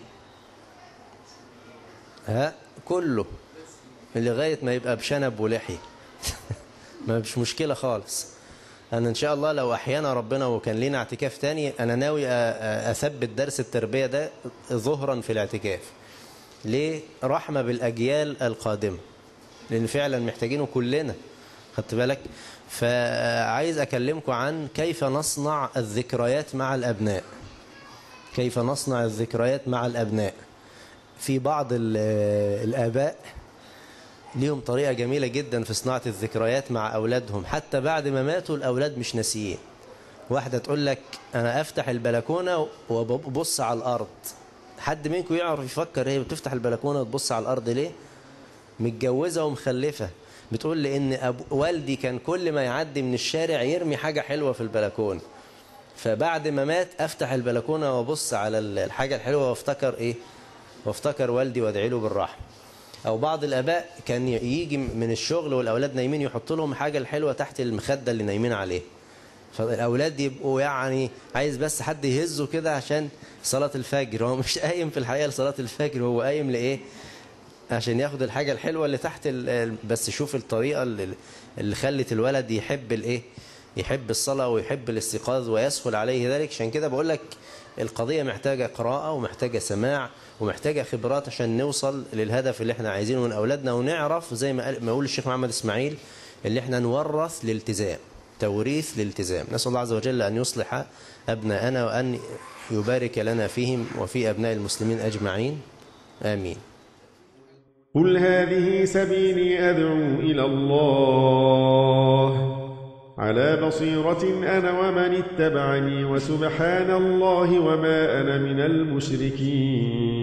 B: كله لغاية ما يبقى بشنب ولحية ما مش مشكلة خالص. أنا إن شاء الله لو أحيانا ربنا وكان لنا اعتكاف تاني، أنا ناوي أثبت درس التربية ده ظهرا في الاعتكاف. ليه؟ رحمة بالأجيال القادمة، لأن فعلا محتاجينه كلنا. خدت بالك؟ فعايز أكلمكم عن كيف نصنع الذكريات مع الأبناء. كيف نصنع الذكريات مع الأبناء. في بعض الآباء ليهم طريقة جميلة جدا في صناعة الذكريات مع أولادهم، حتى بعد ما ماتوا الأولاد مش ناسيين. واحدة تقول لك أنا أفتح البلكونة وببص على الأرض. حد منكم يعرف يفكر هي بتفتح البلكونة وتبص على الأرض ليه؟ متجوزة ومخلفة. بتقول لي إن والدي كان كل ما يعدي من الشارع يرمي حاجة حلوة في البلكونة، فبعد ما مات أفتح البلكونة وابص على الحاجة الحلوة وافتكر إيه؟ وافتكر والدي وادعي له بالرحمة. أو بعض الآباء كان يجي من الشغل والأولاد نايمين يحط لهم حاجة الحلوة تحت المخدة اللي نايمين عليه، فالأولاد يبقوا يعني عايز بس حد يهزه كده عشان صلاة الفجر. هو مش قايم في الحقيقة لصلاة الفجر، هو قايم لإيه؟ عشان ياخد الحاجة الحلوة اللي تحت بس شوف الطريقة اللي خلت الولد يحب الإيه؟ يحب الصلاة ويحب الاستيقاظ ويسهل عليه ذلك. عشان كده بقول لك القضية محتاجة قراءة ومحتاجة سماع ومحتاجة خبرات عشان نوصل للهدف اللي احنا عايزينه من أولادنا، ونعرف زي ما يقول الشيخ محمد إسماعيل اللي احنا نورث الالتزام، توريث الالتزام. نسأل الله عز وجل أن يصلح أبناءنا وأن يبارك لنا فيهم وفي أبناء المسلمين أجمعين، آمين.
C: قل هذه سبيلي أدعو إلى الله على بصيرة أنا ومن اتبعني، وسبحان الله وما أنا من المشركين.